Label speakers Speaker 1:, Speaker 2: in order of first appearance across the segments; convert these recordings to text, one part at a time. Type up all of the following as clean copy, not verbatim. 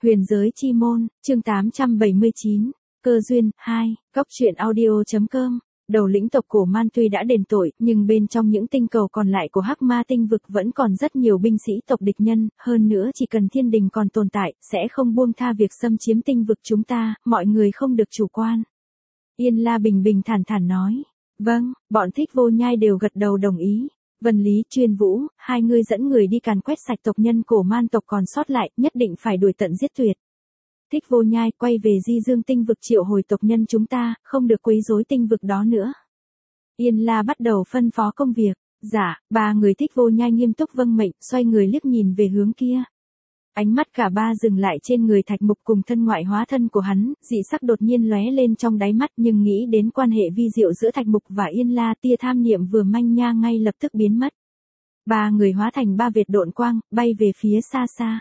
Speaker 1: Huyền giới chi môn, chương 879, cơ duyên, 2, góc truyện audio.com. Đầu lĩnh tộc cổ Man tuy đã đền tội, nhưng bên trong những tinh cầu còn lại của Hắc Ma tinh vực vẫn còn rất nhiều binh sĩ tộc địch nhân, hơn nữa chỉ cần thiên đình còn tồn tại, sẽ không buông tha việc xâm chiếm tinh vực chúng ta, mọi người không được chủ quan. Yên La bình bình thản thản nói. Vâng, bọn Thích Vô Nhai đều gật đầu đồng ý. Vân Lý, Chuyên Vũ, hai người dẫn người đi càn quét sạch tộc nhân cổ Man tộc còn sót lại, nhất định phải đuổi tận giết tuyệt. Thích Vô Nhai, quay về Di Dương tinh vực triệu hồi tộc nhân chúng ta, không được quấy rối tinh vực đó nữa. Yên La bắt đầu phân phó công việc. Dạ, ba người Thích Vô Nhai nghiêm túc vâng mệnh, xoay người liếc nhìn về hướng kia. Ánh mắt cả ba dừng lại trên người Thạch Mục cùng thân ngoại hóa thân của hắn, dị sắc đột nhiên lóe lên trong đáy mắt, nhưng nghĩ đến quan hệ vi diệu giữa Thạch Mục và Yên La, tia tham niệm vừa manh nha ngay lập tức biến mất. Ba người hóa thành ba vệt độn quang, bay về phía xa xa.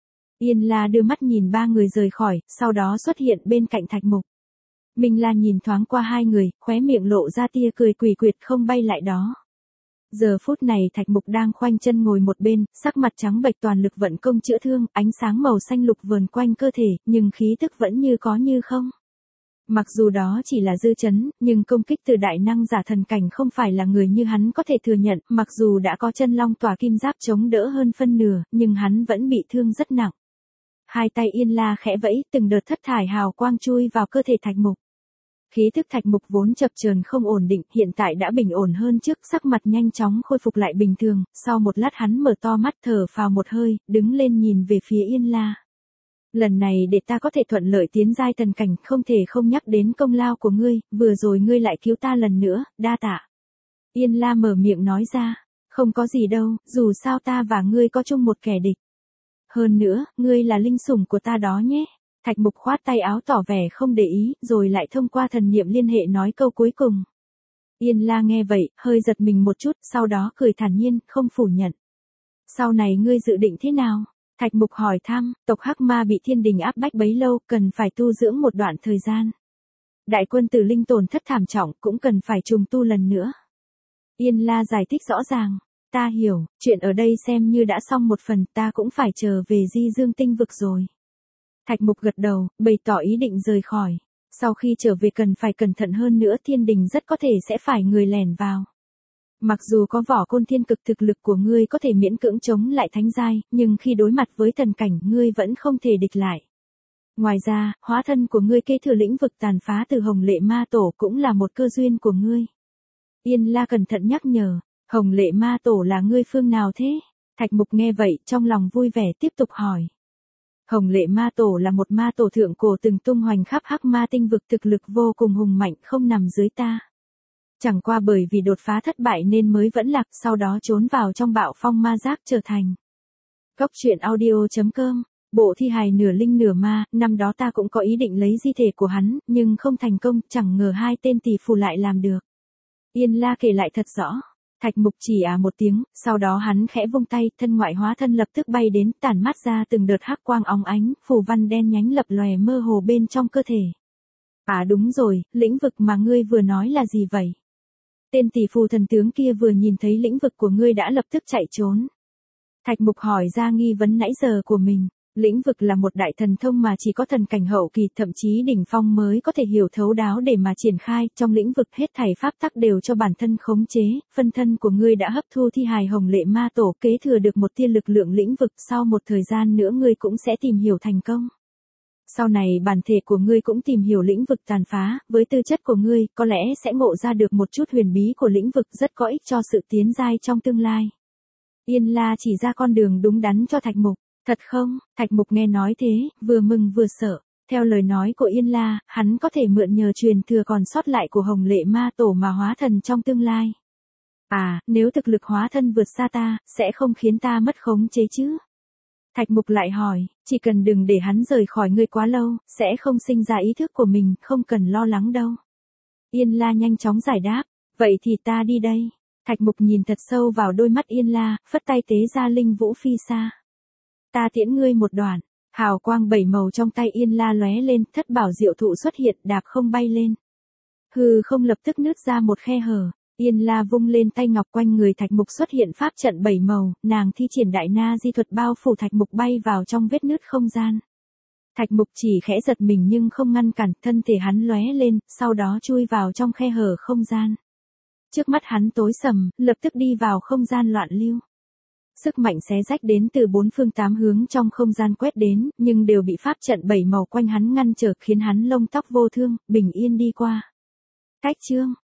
Speaker 1: Yên La đưa mắt nhìn ba người rời khỏi, sau đó xuất hiện bên cạnh Thạch Mục. Minh La nhìn thoáng qua hai người, khóe miệng lộ ra tia cười quỷ quyệt không bay lại đó. Giờ phút này Thạch Mục đang khoanh chân ngồi một bên, sắc mặt trắng bệch toàn lực vận công chữa thương, ánh sáng màu xanh lục vờn quanh cơ thể, nhưng khí tức vẫn như có như không. Mặc dù đó chỉ là dư chấn, nhưng công kích từ đại năng giả thần cảnh không phải là người như hắn có thể thừa nhận, mặc dù đã có chân long tỏa kim giáp chống đỡ hơn phân nửa, nhưng hắn vẫn bị thương rất nặng. Hai tay Yên La khẽ vẫy, từng đợt thất thải hào quang chui vào cơ thể Thạch Mục. Khí thức Thạch Mục vốn chập chờn không ổn định, hiện tại đã bình ổn hơn trước, sắc mặt nhanh chóng khôi phục lại bình thường, sau một lát hắn mở to mắt thở phào một hơi, đứng lên nhìn về phía Yên La. Lần này để ta có thể thuận lợi tiến giai thần cảnh, không thể không nhắc đến công lao của ngươi, vừa rồi ngươi lại cứu ta lần nữa, đa tạ. Yên La mở miệng nói ra, không có gì đâu, dù sao ta và ngươi có chung một kẻ địch. Hơn nữa, ngươi là linh sủng của ta đó nhé. Thạch Mục khoát tay áo tỏ vẻ không để ý, rồi lại thông qua thần niệm liên hệ nói câu cuối cùng. Yên La nghe vậy, hơi giật mình một chút, sau đó cười thản nhiên, không phủ nhận. Sau này ngươi dự định thế nào? Thạch Mục hỏi thăm, tộc Hắc Ma bị thiên đình áp bách bấy lâu, cần phải tu dưỡng một đoạn thời gian. Đại quân tử linh tổn thất thảm trọng, cũng cần phải trùng tu lần nữa. Yên La giải thích rõ ràng. Ta hiểu, chuyện ở đây xem như đã xong một phần, ta cũng phải trở về Di Dương tinh vực rồi. Thạch Mục gật đầu, bày tỏ ý định rời khỏi. Sau khi trở về cần phải cẩn thận hơn nữa, thiên đình rất có thể sẽ phải người lẻn vào. Mặc dù có vỏ côn thiên cực, thực lực của ngươi có thể miễn cưỡng chống lại thánh giai, nhưng khi đối mặt với thần cảnh ngươi vẫn không thể địch lại. Ngoài ra, hóa thân của ngươi kế thừa lĩnh vực tàn phá từ Hồng Lệ Ma Tổ cũng là một cơ duyên của ngươi. Yên La cẩn thận nhắc nhở. Hồng Lệ Ma Tổ là ngươi phương nào thế? Thạch Mục nghe vậy, trong lòng vui vẻ tiếp tục hỏi. Hồng Lệ Ma Tổ là một ma tổ thượng cổ từng tung hoành khắp Hắc Ma tinh vực, thực lực vô cùng hùng mạnh, không nằm dưới ta. Chẳng qua bởi vì đột phá thất bại nên mới vẫn lạc, sau đó trốn vào trong bạo phong ma giác trở thành. Góc truyện audio.com. Bộ thi hài nửa linh nửa ma, năm đó ta cũng có ý định lấy di thể của hắn, nhưng không thành công, chẳng ngờ hai tên tỷ phù lại làm được. Yên La kể lại thật rõ. Thạch Mục chỉ một tiếng, sau đó hắn khẽ vung tay, thân ngoại hóa thân lập tức bay đến, tản mát ra từng đợt hắc quang óng ánh, phù văn đen nhánh lập lòe mơ hồ bên trong cơ thể. Đúng rồi, lĩnh vực mà ngươi vừa nói là gì vậy? Tên tỷ phù thần tướng kia vừa nhìn thấy lĩnh vực của ngươi đã lập tức chạy trốn. Thạch Mục hỏi ra nghi vấn nãy giờ của mình. Lĩnh vực là một đại thần thông mà chỉ có thần cảnh hậu kỳ, thậm chí đỉnh phong mới có thể hiểu thấu đáo để mà triển khai, trong lĩnh vực hết thảy pháp tắc đều cho bản thân khống chế, phân thân của ngươi đã hấp thu thi hài Hồng Lệ Ma Tổ, kế thừa được một tia lực lượng lĩnh vực, sau một thời gian nữa ngươi cũng sẽ tìm hiểu thành công. Sau này bản thể của ngươi cũng tìm hiểu lĩnh vực tàn phá, với tư chất của ngươi, có lẽ sẽ ngộ ra được một chút huyền bí của lĩnh vực, rất có ích cho sự tiến giai trong tương lai. Yên La chỉ ra con đường đúng đắn cho Thạch Mục. Thật không? Thạch Mục nghe nói thế, vừa mừng vừa sợ. Theo lời nói của Yên La, hắn có thể mượn nhờ truyền thừa còn sót lại của Hồng Lệ Ma Tổ mà hóa thần trong tương lai. Nếu thực lực hóa thân vượt xa ta, sẽ không khiến ta mất khống chế chứ? Thạch Mục lại hỏi, chỉ cần đừng để hắn rời khỏi ngươi quá lâu, sẽ không sinh ra ý thức của mình, không cần lo lắng đâu. Yên La nhanh chóng giải đáp, vậy thì ta đi đây. Thạch Mục nhìn thật sâu vào đôi mắt Yên La, phất tay tế ra linh vũ phi xa. Ta tiễn ngươi một đoạn. Hào quang bảy màu trong tay Yên La lóe lên, thất bảo diệu thụ xuất hiện, đạp không bay lên. Hư không lập tức nứt ra một khe hở. Yên La vung lên tay ngọc, quanh người Thạch Mục xuất hiện pháp trận bảy màu, nàng thi triển đại na di thuật bao phủ Thạch Mục bay vào trong vết nứt không gian. Thạch Mục chỉ khẽ giật mình nhưng không ngăn cản, thân thể hắn lóe lên, sau đó chui vào trong khe hở không gian. Trước mắt hắn tối sầm, lập tức đi vào không gian loạn lưu. Sức mạnh xé rách đến từ bốn phương tám hướng trong không gian quét đến, nhưng đều bị pháp trận bảy màu quanh hắn ngăn trở khiến hắn lông tóc vô thương, bình yên đi qua. Cách chương